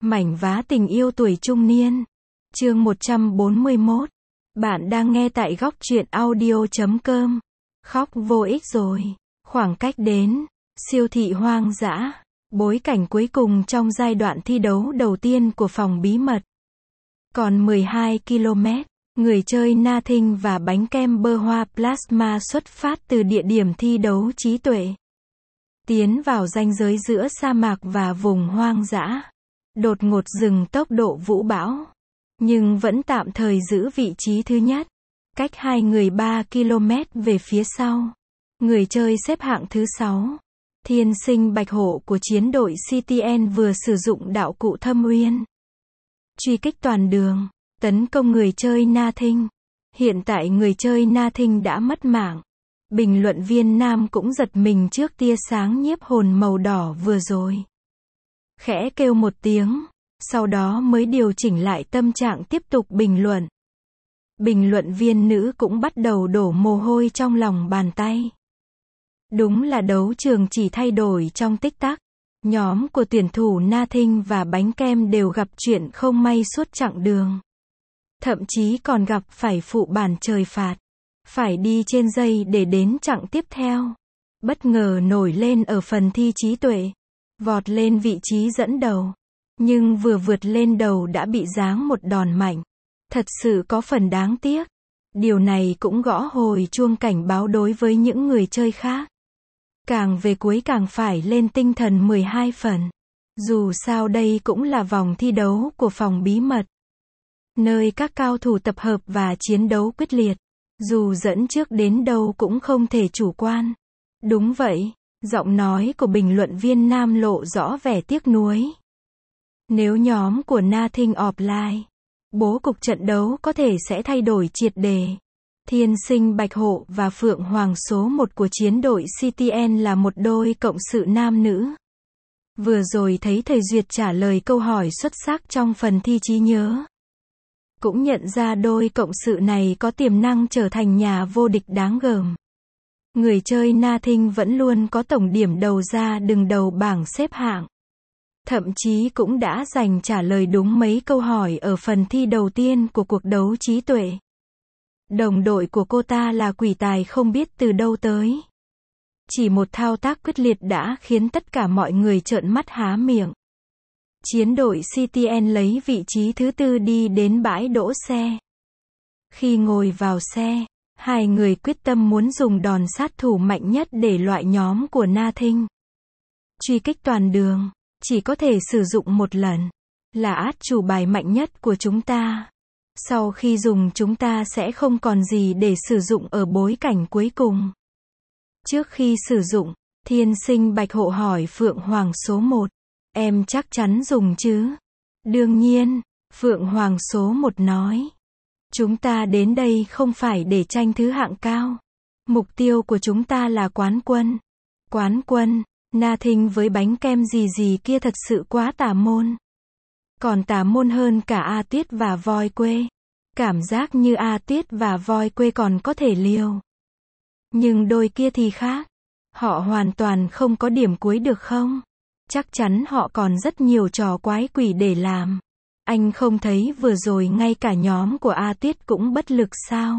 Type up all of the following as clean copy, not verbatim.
Mảnh vá tình yêu tuổi trung niên. Chương 141. Bạn đang nghe tại góc truyện audio.com. Khóc vô ích rồi. Khoảng cách đến siêu thị hoang dã. Bối cảnh cuối cùng trong giai đoạn thi đấu đầu tiên của phòng bí mật. Còn 12 km, người chơi Nothing và bánh kem bơ hoa plasma xuất phát từ địa điểm thi đấu trí tuệ. Tiến vào ranh giới giữa sa mạc và vùng hoang dã. Đột ngột dừng tốc độ vũ bão. Nhưng vẫn tạm thời giữ vị trí thứ nhất. Cách hai người 3 km về phía sau. Người chơi xếp hạng thứ 6. Thiên sinh bạch hổ của chiến đội CTN vừa sử dụng đạo cụ thâm uyên. Truy kích toàn đường. Tấn công người chơi Nothing. Hiện tại người chơi Nothing đã mất mạng. Bình luận viên nam cũng giật mình trước tia sáng nhiếp hồn màu đỏ vừa rồi. Khẽ kêu một tiếng, sau đó mới điều chỉnh lại tâm trạng tiếp tục bình luận. Bình luận viên nữ cũng bắt đầu đổ mồ hôi trong lòng bàn tay. Đúng là đấu trường chỉ thay đổi trong tích tắc. Nhóm của tuyển thủ Nothing và bánh kem đều gặp chuyện không may suốt chặng đường. Thậm chí còn gặp phải phụ bản trời phạt. Phải đi trên dây để đến chặng tiếp theo. Bất ngờ nổi lên ở phần thi trí tuệ. Vọt lên vị trí dẫn đầu. Nhưng vừa vượt lên đầu đã bị giáng một đòn mạnh. Thật sự có phần đáng tiếc. Điều này cũng gõ hồi chuông cảnh báo đối với những người chơi khác. Càng về cuối càng phải lên tinh thần 12 phần. Dù sao đây cũng là vòng thi đấu của phòng bí mật. Nơi các cao thủ tập hợp và chiến đấu quyết liệt. Dù dẫn trước đến đâu cũng không thể chủ quan. Đúng vậy, giọng nói của bình luận viên nam lộ rõ vẻ tiếc nuối. Nếu nhóm của Nothing offline, bố cục trận đấu có thể sẽ thay đổi triệt đề. Thiên sinh bạch hổ và phượng hoàng số 1 của chiến đội CTN là một đôi cộng sự nam nữ. Vừa rồi thấy thầy Duyệt trả lời câu hỏi xuất sắc trong phần thi trí nhớ. Cũng nhận ra đôi cộng sự này có tiềm năng trở thành nhà vô địch đáng gờm. Người chơi Nothing vẫn luôn có tổng điểm đầu ra đứng đầu bảng xếp hạng. Thậm chí cũng đã giành trả lời đúng mấy câu hỏi ở phần thi đầu tiên của cuộc đấu trí tuệ. Đồng đội của cô ta là quỷ tài không biết từ đâu tới. Chỉ một thao tác quyết liệt đã khiến tất cả mọi người trợn mắt há miệng. Chiến đội CTN lấy vị trí thứ 4 đi đến bãi đỗ xe. Khi ngồi vào xe, hai người quyết tâm muốn dùng đòn sát thủ mạnh nhất để loại nhóm của Nothing. Truy kích toàn đường, chỉ có thể sử dụng một lần. Là át chủ bài mạnh nhất của chúng ta. Sau khi dùng chúng ta sẽ không còn gì để sử dụng ở bối cảnh cuối cùng. Trước khi sử dụng, thiên sinh bạch hổ hỏi phượng hoàng số 1. Em chắc chắn dùng chứ? Đương nhiên, phượng hoàng số 1 nói. Chúng ta đến đây không phải để tranh thứ hạng cao. Mục tiêu của chúng ta là quán quân. Quán quân, Nothing với bánh kem gì kia thật sự quá tà môn. Còn tà môn hơn cả A Tuyết và Voi Quê. Cảm giác như A Tuyết và Voi Quê còn có thể liều. Nhưng đôi kia thì khác. Họ hoàn toàn không có điểm cuối được không? Chắc chắn họ còn rất nhiều trò quái quỷ để làm. Anh không thấy vừa rồi ngay cả nhóm của A Tuyết cũng bất lực sao?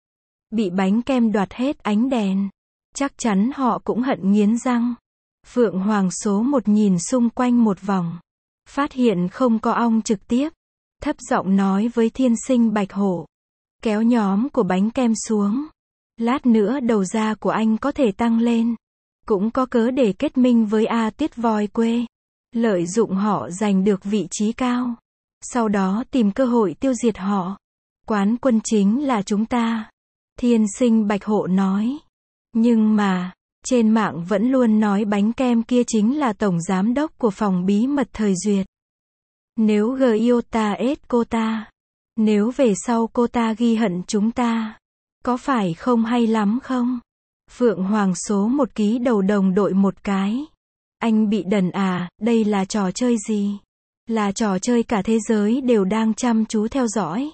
Bị bánh kem đoạt hết ánh đèn. Chắc chắn họ cũng hận nghiến răng. Phượng Hoàng số 1 nhìn xung quanh một vòng. Phát hiện không có ong trực tiếp. Thấp giọng nói với thiên sinh bạch hổ. Kéo nhóm của bánh kem xuống. Lát nữa đầu ra của anh có thể tăng lên. Cũng có cớ để kết minh với A Tuyết Voi Quê. Lợi dụng họ giành được vị trí cao. Sau đó tìm cơ hội tiêu diệt họ. Quán quân chính là chúng ta. Thiên sinh bạch hổ nói. Nhưng mà, trên mạng vẫn luôn nói bánh kem kia chính là tổng giám đốc của phòng bí mật thời Duyệt. Nếu Giota ết cô ta. Nếu về sau cô ta ghi hận chúng ta. Có phải không hay lắm không? Phượng Hoàng số 1 ký đầu đồng đội một cái. Anh bị đần à, đây là trò chơi gì? Là trò chơi cả thế giới đều đang chăm chú theo dõi.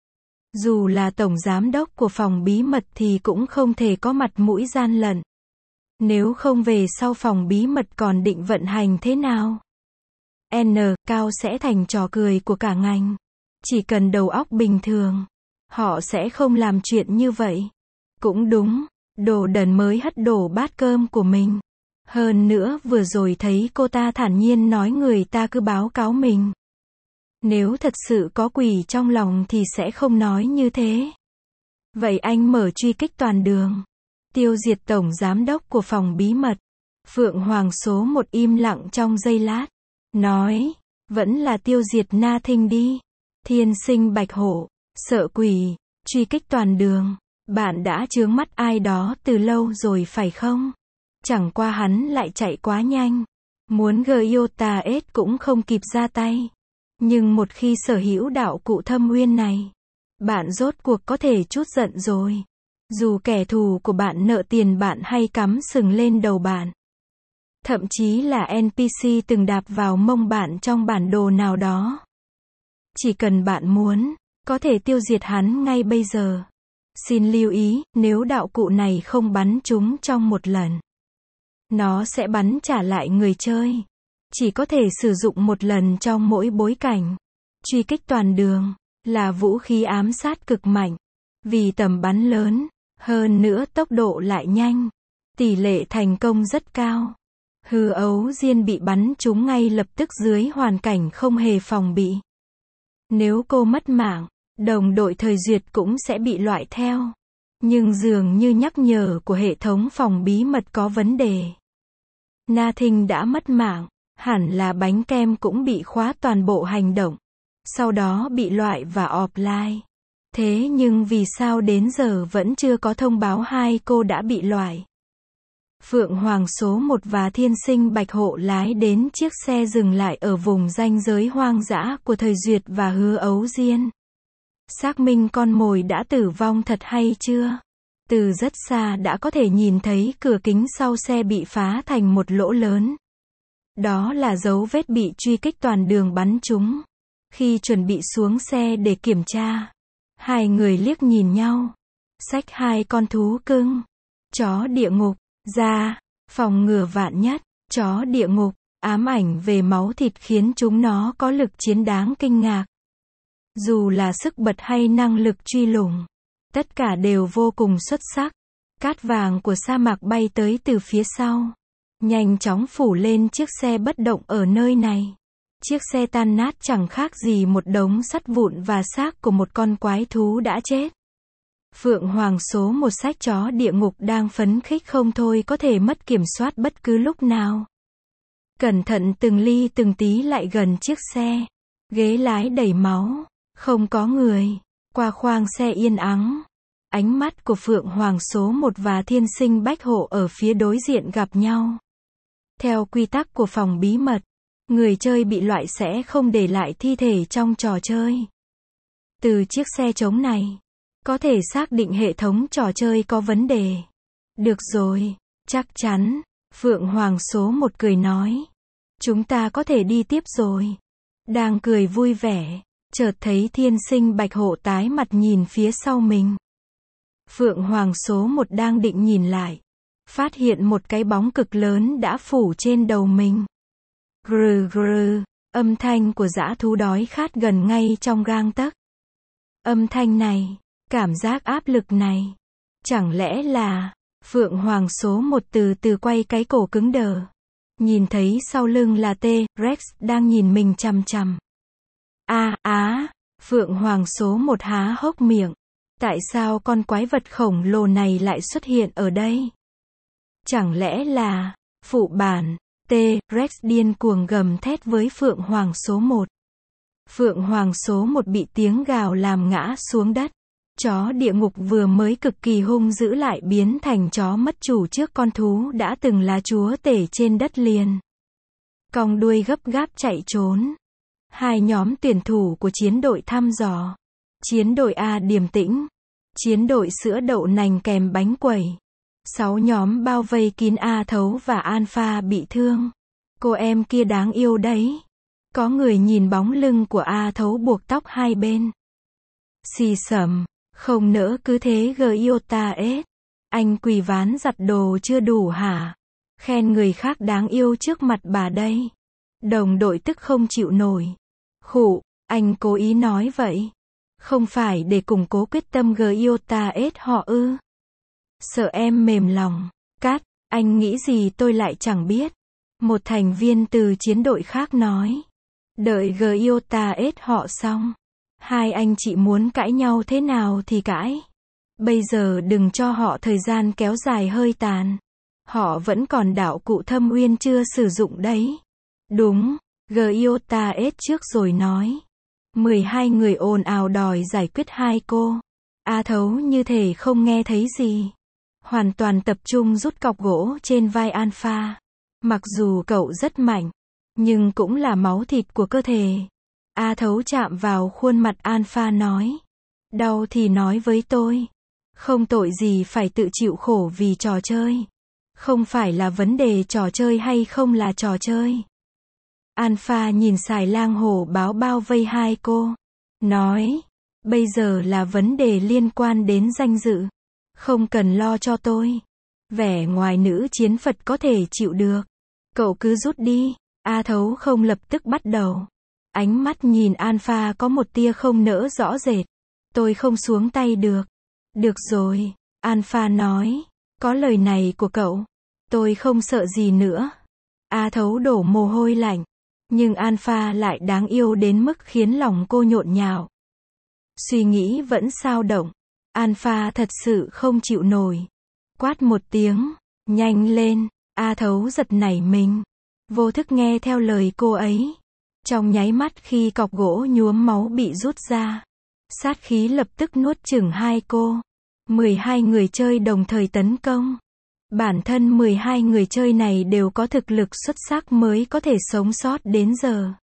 Dù là tổng giám đốc của phòng bí mật thì cũng không thể có mặt mũi gian lận. Nếu không về sau phòng bí mật còn định vận hành thế nào? cao sẽ thành trò cười của cả ngành. Chỉ cần đầu óc bình thường, họ sẽ không làm chuyện như vậy. Cũng đúng, đồ đần mới hất đổ bát cơm của mình. Hơn nữa vừa rồi thấy cô ta thản nhiên nói người ta cứ báo cáo mình. Nếu thật sự có quỷ trong lòng thì sẽ không nói như thế. Vậy anh mở truy kích toàn đường. Tiêu diệt tổng giám đốc của phòng bí mật. Phượng Hoàng số 1 im lặng trong giây lát. Nói, vẫn là tiêu diệt Na Thinh đi. Thiên sinh bạch hổ, sợ quỷ, truy kích toàn đường. Bạn đã chướng mắt ai đó từ lâu rồi phải không? Chẳng qua hắn lại chạy quá nhanh. Muốn Gyota S cũng không kịp ra tay. Nhưng một khi sở hữu đạo cụ thâm uyên này, bạn rốt cuộc có thể trút giận rồi. Dù kẻ thù của bạn nợ tiền bạn hay cắm sừng lên đầu bạn. Thậm chí là NPC từng đạp vào mông bạn trong bản đồ nào đó. Chỉ cần bạn muốn, có thể tiêu diệt hắn ngay bây giờ. Xin lưu ý, nếu đạo cụ này không bắn chúng trong một lần, nó sẽ bắn trả lại người chơi. Chỉ có thể sử dụng một lần trong mỗi bối cảnh. Truy kích toàn đường là vũ khí ám sát cực mạnh. Vì tầm bắn lớn, hơn nữa tốc độ lại nhanh. Tỷ lệ thành công rất cao. Hư ấu diên bị bắn trúng ngay lập tức dưới hoàn cảnh không hề phòng bị. Nếu cô mất mạng, đồng đội thời duyệt cũng sẽ bị loại theo. Nhưng dường như nhắc nhở của hệ thống phòng bí mật có vấn đề. Na Thinh đã mất mạng, hẳn là bánh kem cũng bị khóa toàn bộ hành động. Sau đó bị loại và offline. Thế nhưng vì sao đến giờ vẫn chưa có thông báo hai cô đã bị loại? Phượng Hoàng số 1 và Thiên sinh bạch hổ lái đến chiếc xe dừng lại ở vùng ranh giới hoang dã của thời duyệt và hứa ấu diên. Xác minh con mồi đã tử vong thật hay chưa? Từ rất xa đã có thể nhìn thấy cửa kính sau xe bị phá thành một lỗ lớn. Đó là dấu vết bị truy kích toàn đường bắn trúng. Khi chuẩn bị xuống xe để kiểm tra, hai người liếc nhìn nhau. Xách hai con thú cưng. Chó địa ngục, ra, phòng ngừa vạn nhất. Chó địa ngục, ám ảnh về máu thịt khiến chúng nó có lực chiến đáng kinh ngạc. Dù là sức bật hay năng lực truy lùng, tất cả đều vô cùng xuất sắc. Cát vàng của sa mạc bay tới từ phía sau, nhanh chóng phủ lên chiếc xe bất động ở nơi này. Chiếc xe tan nát chẳng khác gì một đống sắt vụn và xác của một con quái thú đã chết. Phượng Hoàng số 1 sách chó địa ngục đang phấn khích không thôi, có thể mất kiểm soát bất cứ lúc nào. Cẩn thận từng ly từng tí lại gần chiếc xe. Ghế lái đầy máu, không có người. Qua khoang xe yên ắng. Ánh mắt của Phượng Hoàng số 1 và Thiên sinh bách hổ ở phía đối diện gặp nhau. Theo quy tắc của phòng bí mật, người chơi bị loại sẽ không để lại thi thể trong trò chơi. Từ chiếc xe trống này, có thể xác định hệ thống trò chơi có vấn đề. Được rồi, chắc chắn, Phượng Hoàng số 1 cười nói. Chúng ta có thể đi tiếp rồi. Đang cười vui vẻ, chợt thấy Thiên sinh bạch hổ tái mặt nhìn phía sau mình. Phượng Hoàng số 1 đang định nhìn lại, phát hiện một cái bóng cực lớn đã phủ trên đầu mình. Grừ grừ, âm thanh của dã thú đói khát gần ngay trong gang tấc. Âm thanh này, cảm giác áp lực này, chẳng lẽ là... Phượng Hoàng số 1 từ từ quay cái cổ cứng đờ. Nhìn thấy sau lưng là T-Rex đang nhìn mình chằm chằm. Phượng Hoàng số 1 há hốc miệng. Tại sao con quái vật khổng lồ này lại xuất hiện ở đây? Chẳng lẽ là... Phụ bản, T-Rex điên cuồng gầm thét với Phượng Hoàng số 1. Phượng Hoàng số 1 bị tiếng gào làm ngã xuống đất. Chó địa ngục vừa mới cực kỳ hung dữ lại biến thành chó mất chủ trước con thú đã từng là chúa tể trên đất liền. Cong đuôi gấp gáp chạy trốn. Hai nhóm tuyển thủ của chiến đội thăm dò. Chiến đội A điềm tĩnh. Chiến đội sữa đậu nành kèm bánh quẩy. 6 nhóm bao vây kín A Thấu và Alpha bị thương. Cô em kia đáng yêu đấy. Có người nhìn bóng lưng của A Thấu buộc tóc hai bên. Xì xầm. Không nỡ cứ thế Gyota S. Anh quỳ ván giặt đồ chưa đủ hả? Khen người khác đáng yêu trước mặt bà đây. Đồng đội tức không chịu nổi. Khụ, anh cố ý nói vậy. Không phải để củng cố quyết tâm Gyota-S họ ư? Sợ em mềm lòng. Cát, anh nghĩ gì tôi lại chẳng biết. Một thành viên từ chiến đội khác nói. Đợi Gyota-S họ xong. Hai anh chị muốn cãi nhau thế nào thì cãi. Bây giờ đừng cho họ thời gian kéo dài hơi tàn. Họ vẫn còn đạo cụ thâm uyên chưa sử dụng đấy. Đúng, Gyota-S trước rồi nói. 12 người ồn ào đòi giải quyết hai cô. A Thấu như thể không nghe thấy gì. Hoàn toàn tập trung rút cọc gỗ trên vai Alpha. Mặc dù cậu rất mạnh, nhưng cũng là máu thịt của cơ thể. A Thấu chạm vào khuôn mặt Alpha nói. Đau thì nói với tôi. Không tội gì phải tự chịu khổ vì trò chơi. Không phải là vấn đề trò chơi hay không là trò chơi. Alpha nhìn Xài Lang hổ báo bao vây hai cô. Nói. Bây giờ là vấn đề liên quan đến danh dự. Không cần lo cho tôi. Vẻ ngoài nữ chiến Phật có thể chịu được. Cậu cứ rút đi. A Thấu không lập tức bắt đầu. Ánh mắt nhìn Alpha có một tia không nỡ rõ rệt. Tôi không xuống tay được. Được rồi. Alpha nói. Có lời này của cậu. Tôi không sợ gì nữa. A Thấu đổ mồ hôi lạnh. Nhưng Alpha lại đáng yêu đến mức khiến lòng cô nhộn nhạo. Suy nghĩ vẫn xao động. Alpha thật sự không chịu nổi. Quát một tiếng. Nhanh lên. A Thấu giật nảy mình. Vô thức nghe theo lời cô ấy. Trong nháy mắt khi cọc gỗ nhuốm máu bị rút ra. Sát khí lập tức nuốt chửng hai cô. 12 người chơi đồng thời tấn công. Bản thân 12 người chơi này đều có thực lực xuất sắc mới có thể sống sót đến giờ.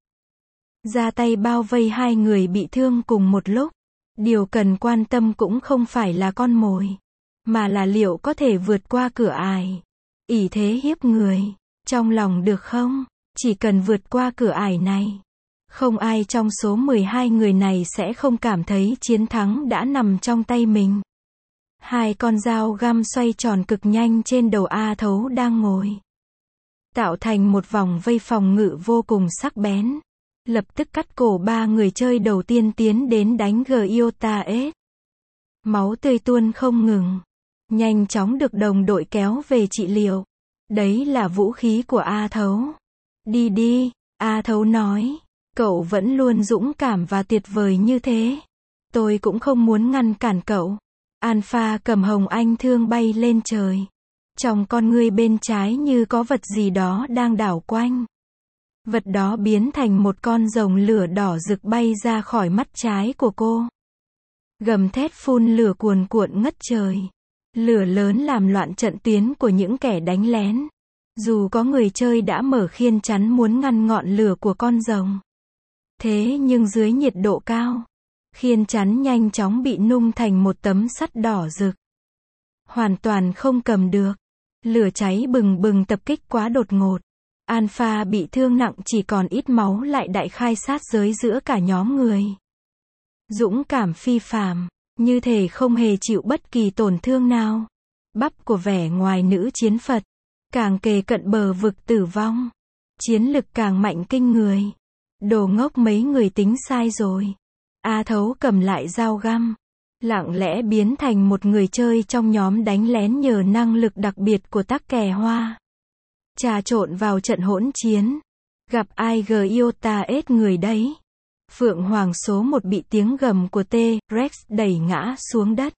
Ra tay bao vây hai người bị thương cùng một lúc. Điều cần quan tâm cũng không phải là con mồi, mà là liệu có thể vượt qua cửa ải. Ỷ thế hiếp người. Trong lòng được không? Chỉ cần vượt qua cửa ải này. Không ai trong số 12 người này sẽ không cảm thấy chiến thắng đã nằm trong tay mình. Hai con dao găm xoay tròn cực nhanh trên đầu A Thấu đang ngồi. Tạo thành một vòng vây phòng ngự vô cùng sắc bén. Lập tức cắt cổ ba người chơi đầu tiên tiến đến đánh Gyota-S. Máu tươi tuôn không ngừng. Nhanh chóng được đồng đội kéo về trị liệu. Đấy là vũ khí của A Thấu. Đi đi, A Thấu nói. Cậu vẫn luôn dũng cảm và tuyệt vời như thế. Tôi cũng không muốn ngăn cản cậu. Alpha cầm hồng anh thương bay lên trời. Trong con ngươi bên trái như có vật gì đó đang đảo quanh. Vật đó biến thành một con rồng lửa đỏ rực bay ra khỏi mắt trái của cô. Gầm thét phun lửa cuồn cuộn ngất trời. Lửa lớn làm loạn trận tuyến của những kẻ đánh lén. Dù có người chơi đã mở khiên chắn muốn ngăn ngọn lửa của con rồng. Thế nhưng dưới nhiệt độ cao, khiên chắn nhanh chóng bị nung thành một tấm sắt đỏ rực. Hoàn toàn không cầm được. Lửa cháy bừng bừng tập kích quá đột ngột. Alpha bị thương nặng chỉ còn ít máu lại đại khai sát giới giữa cả nhóm người. Dũng cảm phi phàm, như thể không hề chịu bất kỳ tổn thương nào. Bắp của vẻ ngoài nữ chiến Phật, càng kề cận bờ vực tử vong. Chiến lực càng mạnh kinh người. Đồ ngốc mấy người tính sai rồi. A Thấu cầm lại dao găm. Lặng lẽ biến thành một người chơi trong nhóm đánh lén nhờ năng lực đặc biệt của tắc kè hoa. Trà trộn vào trận hỗn chiến. Gặp ai Gyota-S người đấy. Phượng Hoàng số 1 bị tiếng gầm của T-Rex đẩy ngã xuống đất.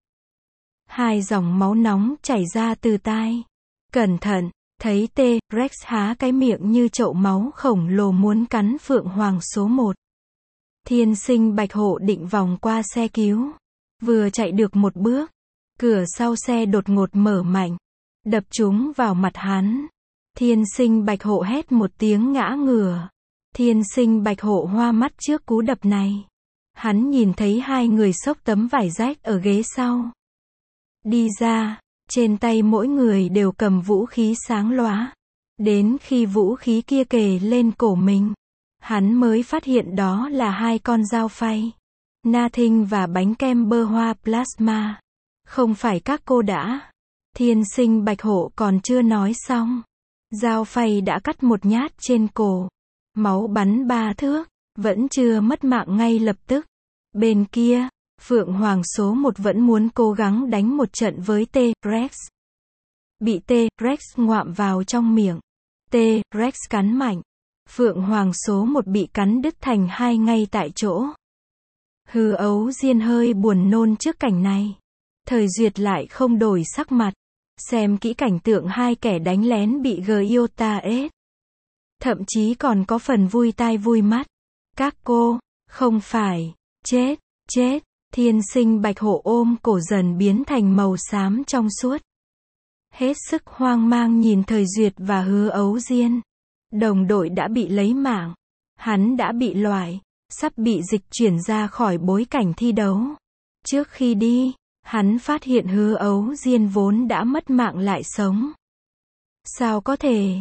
Hai dòng máu nóng chảy ra từ tai. Cẩn thận, thấy T-Rex há cái miệng như chậu máu khổng lồ muốn cắn Phượng Hoàng số 1. Thiên sinh Bạch Hổ định vòng qua xe cứu. Vừa chạy được một bước, cửa sau xe đột ngột mở mạnh, đập trúng vào mặt hắn. Thiên sinh Bạch Hổ hét một tiếng ngã ngửa. Thiên sinh Bạch Hổ hoa mắt trước cú đập này. Hắn nhìn thấy hai người xốc tấm vải rách ở ghế sau. Đi ra, trên tay mỗi người đều cầm vũ khí sáng lóa. Đến khi vũ khí kia kề lên cổ mình, hắn mới phát hiện đó là hai con dao phay. Nothing và bánh kem bơ hoa plasma. Không phải các cô đã. Thiên sinh Bạch Hổ còn chưa nói xong. Dao phay đã cắt một nhát trên cổ. máu bắn 3 thước, vẫn chưa mất mạng ngay lập tức. Bên kia, Phượng Hoàng số 1 vẫn muốn cố gắng đánh một trận với T-Rex. Bị T-Rex ngoạm vào trong miệng. T-Rex cắn mạnh. Phượng Hoàng số 1 bị cắn đứt thành 2 ngay tại chỗ. Hư Ấu Diên hơi buồn nôn trước cảnh này. Thời Duyệt lại không đổi sắc mặt. Xem kỹ cảnh tượng hai kẻ đánh lén bị Gyota ết. Thậm chí còn có phần vui tai vui mắt. Các cô, không phải, chết, Thiên Sinh Bạch Hổ ôm cổ dần biến thành màu xám trong suốt. Hết sức hoang mang nhìn Thời Duyệt và Hứa Ấu Diên. Đồng đội đã bị lấy mạng. Hắn đã bị loại, sắp bị dịch chuyển ra khỏi bối cảnh thi đấu. Trước khi đi, hắn phát hiện Hứa Ấu Diên vốn đã mất mạng lại sống. Sao có thể?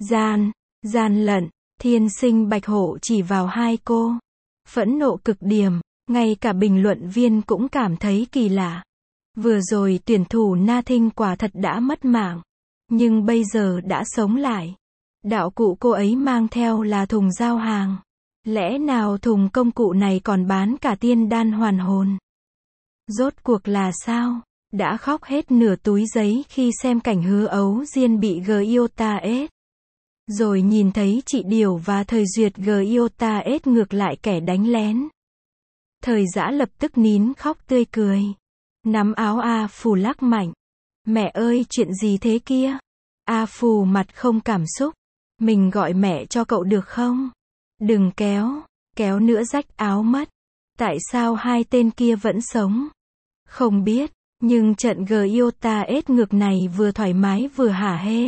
Gian lận. Thiên Sinh Bạch Hổ chỉ vào hai cô. Phẫn nộ cực điểm, ngay cả bình luận viên cũng cảm thấy kỳ lạ. Vừa rồi tuyển thủ Na Thinh quả thật đã mất mạng, nhưng bây giờ đã sống lại. Đạo cụ cô ấy mang theo là thùng giao hàng. Lẽ nào thùng công cụ này còn bán cả tiên đan hoàn hồn? Rốt cuộc là sao? Đã khóc hết nửa túi giấy khi xem cảnh Hứa Ấu Diên bị Gyota ết. Rồi nhìn thấy chị Điều và Thời Duyệt Gyota ết ngược lại kẻ đánh lén. Thời Dã lập tức nín khóc tươi cười. Nắm áo A Phù lắc mạnh. Mẹ ơi, chuyện gì thế kia? A Phù mặt không cảm xúc. Mình gọi mẹ cho cậu được không? Đừng kéo nữa rách áo mất. Tại sao hai tên kia vẫn sống? Không biết, nhưng trận Gyota ết ngược này vừa thoải mái vừa hả hê.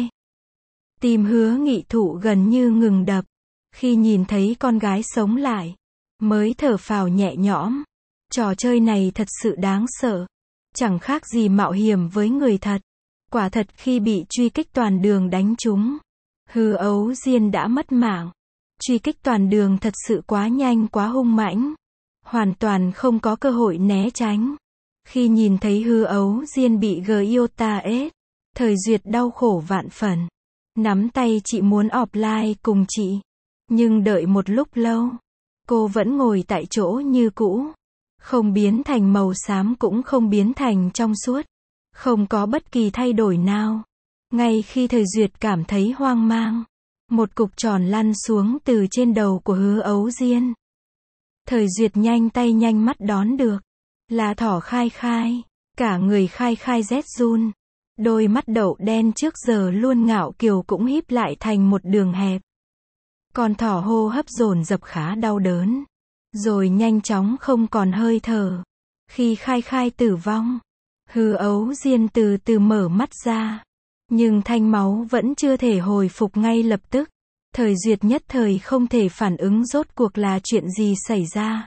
Tim Hứa Nghị Thụ gần như ngừng đập. Khi nhìn thấy con gái sống lại, mới thở phào nhẹ nhõm. Trò chơi này thật sự đáng sợ. Chẳng khác gì mạo hiểm với người thật. Quả thật khi bị truy kích toàn đường đánh trúng, Hư Ấu Diên đã mất mạng. Truy kích toàn đường thật sự quá nhanh quá hung mãnh. Hoàn toàn không có cơ hội né tránh. Khi nhìn thấy Hư Ấu Diên bị Gyota ết, Thời Duyệt đau khổ vạn phần. Nắm tay chị muốn offline cùng chị. Nhưng đợi một lúc lâu, cô vẫn ngồi tại chỗ như cũ. Không biến thành màu xám cũng không biến thành trong suốt. Không có bất kỳ thay đổi nào. Ngay khi Thời Duyệt cảm thấy hoang mang, một cục tròn lăn xuống từ trên đầu của Hứa Ấu Diên. Thời Duyệt nhanh tay nhanh mắt đón được. Là thỏ Khai Khai. Cả người Khai Khai rét run. Đôi mắt đậu đen trước giờ luôn ngạo kiều cũng híp lại thành một đường hẹp. Con thỏ hô hấp dồn dập khá đau đớn. Rồi nhanh chóng không còn hơi thở. Khi Khai Khai tử vong, Hư Ấu Diên từ từ mở mắt ra. Nhưng thanh máu vẫn chưa thể hồi phục ngay lập tức. Thời Duyệt nhất thời không thể phản ứng rốt cuộc là chuyện gì xảy ra.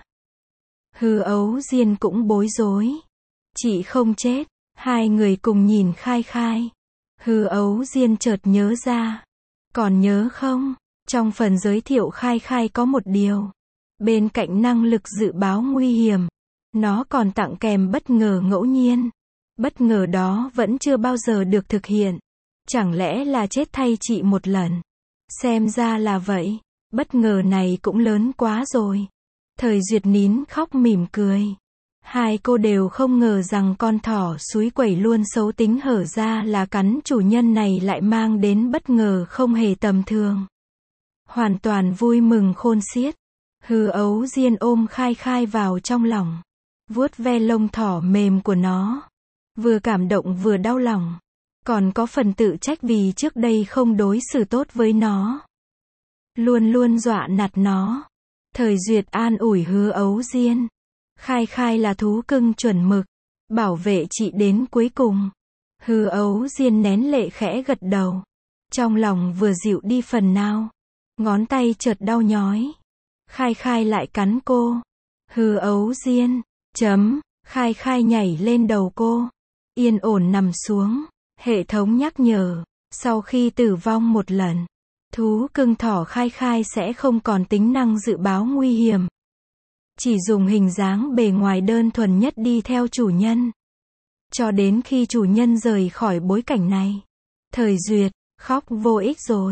Hư Ấu Diên cũng bối rối. Chị không chết. Hai người cùng nhìn Khai Khai. Hư Ấu Diên chợt nhớ ra. Còn nhớ không? Trong phần giới thiệu Khai Khai có một điều. Bên cạnh năng lực dự báo nguy hiểm, nó còn tặng kèm bất ngờ ngẫu nhiên. Bất ngờ đó vẫn chưa bao giờ được thực hiện. Chẳng lẽ là chết thay chị một lần? Xem ra là vậy. Bất ngờ này cũng lớn quá rồi. Thời Duyệt nín khóc mỉm cười. Hai cô đều không ngờ rằng con thỏ suối quẩy luôn xấu tính hở ra là cắn chủ nhân này lại mang đến bất ngờ không hề tầm thường. Hoàn toàn vui mừng khôn xiết. Hư Ấu Diên ôm Khai Khai vào trong lòng. Vuốt ve lông thỏ mềm của nó. Vừa cảm động vừa đau lòng. Còn có phần tự trách vì trước đây không đối xử tốt với nó. Luôn luôn dọa nạt nó. Thời Duyệt an ủi Hư Ấu Diên. Khai Khai là thú cưng chuẩn mực. Bảo vệ chị đến cuối cùng. Hư Ấu Diên nén lệ khẽ gật đầu. Trong lòng vừa dịu đi phần nào. Ngón tay chợt đau nhói. Khai Khai lại cắn cô. Hư Ấu Diên. Khai Khai nhảy lên đầu cô. Yên ổn nằm xuống. Hệ thống nhắc nhở. Sau khi tử vong một lần, thú cưng thỏ Khai Khai sẽ không còn tính năng dự báo nguy hiểm. Chỉ dùng hình dáng bề ngoài đơn thuần nhất đi theo chủ nhân. Cho đến khi chủ nhân rời khỏi bối cảnh này. Thời Duyệt, khóc vô ích rồi.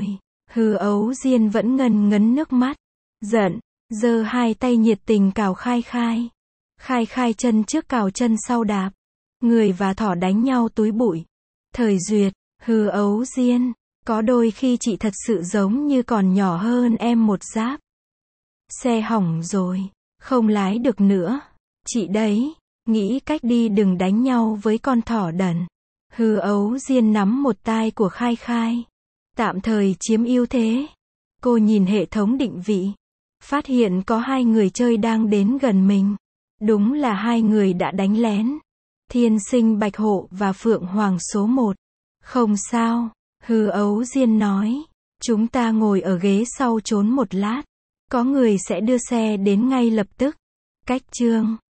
Hư Ấu Diên vẫn ngần ngấn nước mắt. Giận, giơ hai tay nhiệt tình cào Khai Khai. Khai Khai chân trước cào chân sau đạp. Người và thỏ đánh nhau túi bụi. Thời duyệt, Hư Ấu Diên, có đôi khi chị thật sự giống như còn nhỏ hơn em một giáp. Xe hỏng rồi, không lái được nữa. Chị đấy, nghĩ cách đi đừng đánh nhau với con thỏ đần. Hư Ấu Diên nắm một tai của Khai Khai. Tạm thời chiếm ưu thế. Cô nhìn hệ thống định vị. Phát hiện có hai người chơi đang đến gần mình. Đúng là hai người đã đánh lén. Thiên Sinh Bạch Hộ và Phượng Hoàng số 1. Không sao, Hư Ấu Diên nói. Chúng ta ngồi ở ghế sau trốn một lát. Có người sẽ đưa xe đến ngay lập tức. Cách chương